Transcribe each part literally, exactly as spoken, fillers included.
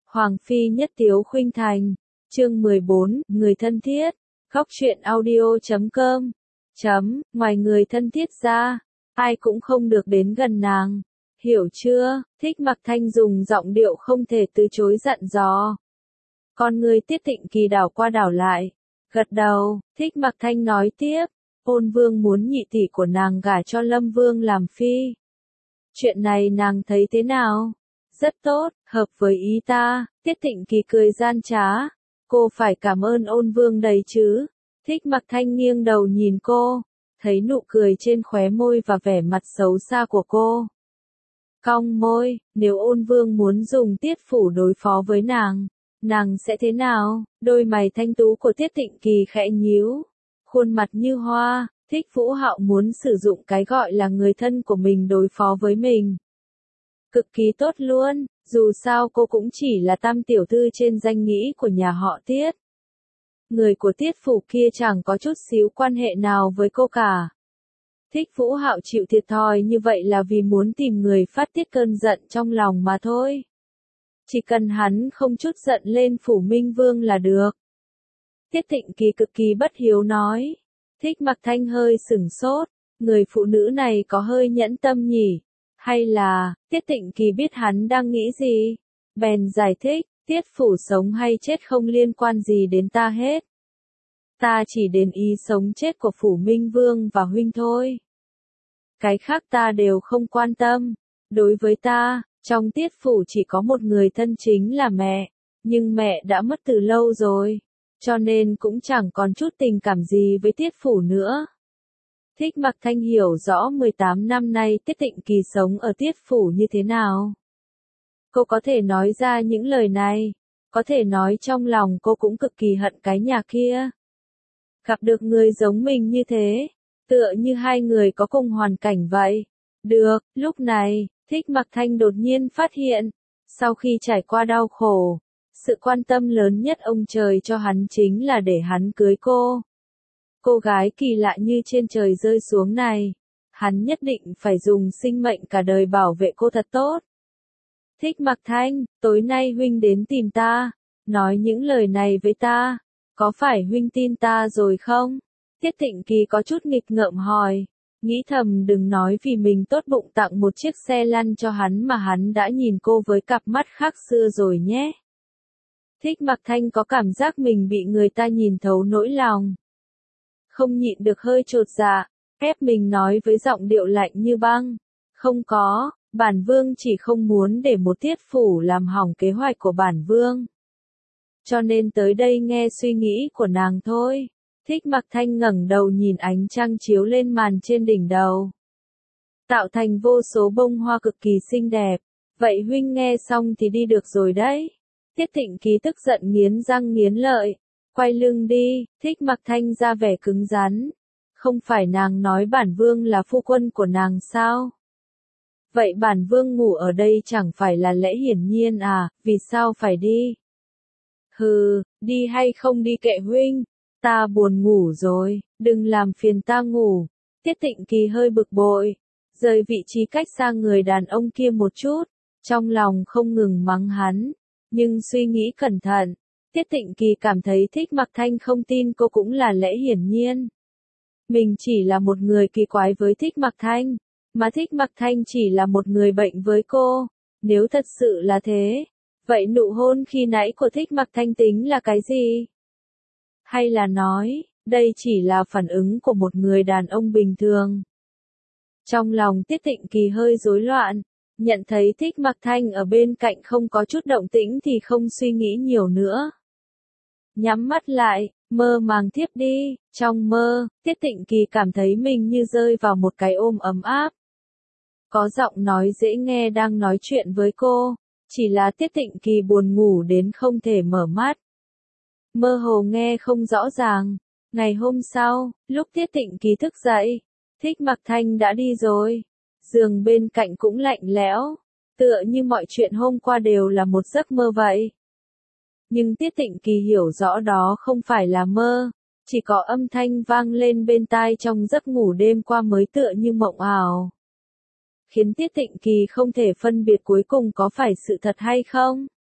Hoàng phi nhất tiếu khuynh thành. Chương mười bốn, người thân thiết. Góc truyện audio chấm com. Chấm, ngoài người thân thiết ra, ai cũng không được đến gần nàng. Hiểu chưa? Thích Mặc Thanh dùng giọng điệu không thể từ chối dặn dò. Con người Tiết Tịnh Kỳ đảo qua đảo lại, gật đầu. Thích Mặc Thanh nói tiếp, Ôn Vương muốn nhị tỷ của nàng gả cho Lâm Vương làm phi. Chuyện này nàng thấy thế nào? Rất tốt, hợp với ý ta. Tiết Tịnh Kỳ cười gian trá. Cô phải cảm ơn Ôn Vương đấy chứ. Thích Mặc Thanh nghiêng đầu nhìn cô, thấy nụ cười trên khóe môi và vẻ mặt xấu xa của cô. Cong môi, nếu Ôn Vương muốn dùng Tiết Phủ đối phó với nàng, nàng sẽ thế nào? Đôi mày thanh tú của Tiết Tịnh Kỳ khẽ nhíu, khuôn mặt như hoa. Thích Vũ Hạo muốn sử dụng cái gọi là người thân của mình đối phó với mình. Cực kỳ tốt luôn, dù sao cô cũng chỉ là tam tiểu thư trên danh nghĩa của nhà họ Tiết. Người của Tiết Phủ kia chẳng có chút xíu quan hệ nào với cô cả. Thích Vũ Hạo chịu thiệt thòi như vậy là vì muốn tìm người phát tiết cơn giận trong lòng mà thôi. Chỉ cần hắn không chút giận lên Phủ Minh Vương là được. Tiết Tịnh Kỳ cực kỳ bất hiếu nói. Thích Mặc Thanh hơi sửng sốt, người phụ nữ này có hơi nhẫn tâm nhỉ? Hay là, Tiết Tịnh Kỳ biết hắn đang nghĩ gì? Bèn giải thích, Tiết Phủ sống hay chết không liên quan gì đến ta hết. Ta chỉ đến ý sống chết của Phủ Minh Vương và huynh thôi. Cái khác ta đều không quan tâm. Đối với ta, trong Tiết Phủ chỉ có một người thân chính là mẹ, nhưng mẹ đã mất từ lâu rồi, cho nên cũng chẳng còn chút tình cảm gì với Tiết Phủ nữa. Thích Mặc Thanh hiểu rõ mười tám năm nay Tiết Tịnh Kỳ sống ở Tiết Phủ như thế nào. Cô có thể nói ra những lời này, có thể nói trong lòng cô cũng cực kỳ hận cái nhà kia. Gặp được người giống mình như thế, tựa như hai người có cùng hoàn cảnh vậy. Được, lúc này, Thích Mặc Thanh đột nhiên phát hiện, sau khi trải qua đau khổ, sự quan tâm lớn nhất ông trời cho hắn chính là để hắn cưới cô. Cô gái kỳ lạ như trên trời rơi xuống này, hắn nhất định phải dùng sinh mệnh cả đời bảo vệ cô thật tốt. Thích Mặc Thanh, tối nay huynh đến tìm ta, nói những lời này với ta, có phải huynh tin ta rồi không? Tiết Tịnh Kỳ có chút nghịch ngợm hỏi, nghĩ thầm đừng nói vì mình tốt bụng tặng một chiếc xe lăn cho hắn mà hắn đã nhìn cô với cặp mắt khác xưa rồi nhé. Thích Mặc Thanh có cảm giác mình bị người ta nhìn thấu nỗi lòng. Không nhịn được hơi chột dạ, ép mình nói với giọng điệu lạnh như băng. Không có, bản vương chỉ không muốn để một Tiết Phủ làm hỏng kế hoạch của bản vương. Cho nên tới đây nghe suy nghĩ của nàng thôi. Thích Mặc Thanh ngẩng đầu nhìn ánh trăng chiếu lên màn trên đỉnh đầu, tạo thành vô số bông hoa cực kỳ xinh đẹp. Vậy huynh nghe xong thì đi được rồi đấy. Tiết Tịnh Kỳ tức giận nghiến răng nghiến lợi. Quay lưng đi. Thích Mặc Thanh ra vẻ cứng rắn. Không phải nàng nói bản vương là phu quân của nàng sao? Vậy bản vương ngủ ở đây chẳng phải là lẽ hiển nhiên à, vì sao phải đi? Hừ, đi hay không đi kệ huynh, ta buồn ngủ rồi, đừng làm phiền ta ngủ. Tiết Tịnh Kỳ hơi bực bội, rời vị trí cách xa người đàn ông kia một chút, trong lòng không ngừng mắng hắn, nhưng suy nghĩ cẩn thận, Tiết Tịnh Kỳ cảm thấy Thích Mặc Thanh không tin cô cũng là lẽ hiển nhiên. Mình chỉ là một người kỳ quái với Thích Mặc Thanh, mà Thích Mặc Thanh chỉ là một người bệnh với cô. Nếu thật sự là thế, vậy nụ hôn khi nãy của Thích Mặc Thanh tính là cái gì? Hay là nói, đây chỉ là phản ứng của một người đàn ông bình thường? Trong lòng Tiết Tịnh Kỳ hơi rối loạn, nhận thấy Thích Mặc Thanh ở bên cạnh không có chút động tĩnh thì không suy nghĩ nhiều nữa. Nhắm mắt lại, mơ màng thiếp đi. Trong mơ, Tiết Tịnh Kỳ cảm thấy mình như rơi vào một cái ôm ấm áp. Có giọng nói dễ nghe đang nói chuyện với cô, chỉ là Tiết Tịnh Kỳ buồn ngủ đến không thể mở mắt. Mơ hồ nghe không rõ ràng. Ngày hôm sau, lúc Tiết Tịnh Kỳ thức dậy, Thích Mặc Thanh đã đi rồi. Giường bên cạnh cũng lạnh lẽo, tựa như mọi chuyện hôm qua đều là một giấc mơ vậy. Nhưng Tiết Tịnh Kỳ hiểu rõ đó không phải là mơ, chỉ có âm thanh vang lên bên tai trong giấc ngủ đêm qua mới tựa như mộng ảo. Khiến Tiết Tịnh Kỳ không thể phân biệt cuối cùng có phải sự thật hay không.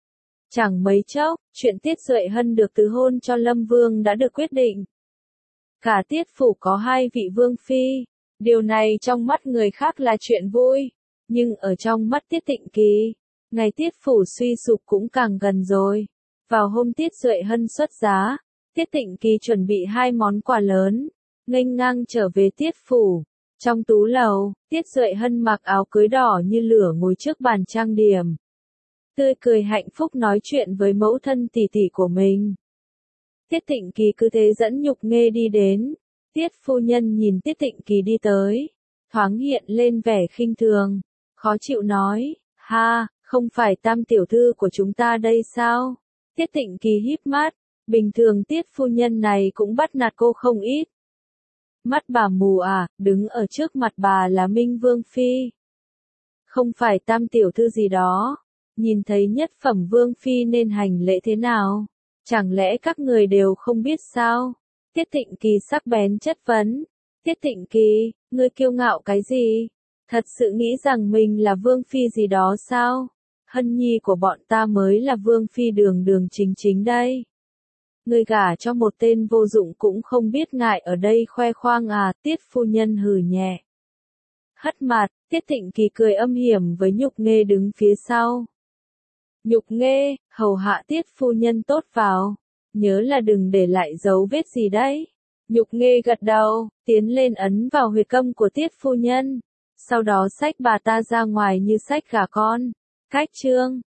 Chẳng mấy chốc, chuyện Tiết Duệ Hân được tứ hôn cho Lâm Vương đã được quyết định. Cả Tiết phủ có hai vị vương phi, điều này trong mắt người khác là chuyện vui, nhưng ở trong mắt Tiết Tịnh Kỳ, ngày Tiết phủ suy sụp cũng càng gần rồi. Vào hôm Tiết Duệ Hân xuất giá, Tiết Tịnh Kỳ chuẩn bị hai món quà lớn, nghênh ngang trở về Tiết phủ. Trong tú lầu, Tiết Duệ Hân mặc áo cưới đỏ như lửa ngồi trước bàn trang điểm, tươi cười hạnh phúc nói chuyện với mẫu thân tỷ tỷ của mình. Tiết Tịnh Kỳ cứ thế dẫn Nhục Nghê đi đến. Tiết phu nhân nhìn Tiết Tịnh Kỳ đi tới, thoáng hiện lên vẻ khinh thường, khó chịu nói, ha, không phải Tam tiểu thư của chúng ta đây sao? Tiết Tịnh Kỳ híp mắt, bình thường Tiết phu nhân này cũng bắt nạt cô không ít. Mắt bà mù à, đứng ở trước mặt bà là Minh Vương Phi. Không phải Tam tiểu thư gì đó, nhìn thấy nhất phẩm Vương Phi nên hành lễ thế nào? Chẳng lẽ các người đều không biết sao? Tiết Tịnh Kỳ sắc bén chất vấn. Tiết Tịnh Kỳ, ngươi kiêu ngạo cái gì? Thật sự nghĩ rằng mình là Vương Phi gì đó sao? Hân nhi của bọn ta mới là Vương Phi đường đường chính chính đây. Ngươi gả cho một tên vô dụng cũng không biết ngại ở đây khoe khoang à? Tiết phu nhân hừ nhẹ. Hất mặt, Tiết Tịnh Kỳ cười âm hiểm với Nhục Nghê đứng phía sau. Nhục Nghê, hầu hạ Tiết phu nhân tốt vào, nhớ là đừng để lại dấu vết gì đấy. Nhục Nghê gật đầu, tiến lên ấn vào huyệt câm của Tiết phu nhân, sau đó xách bà ta ra ngoài như xách gà con. Cách chương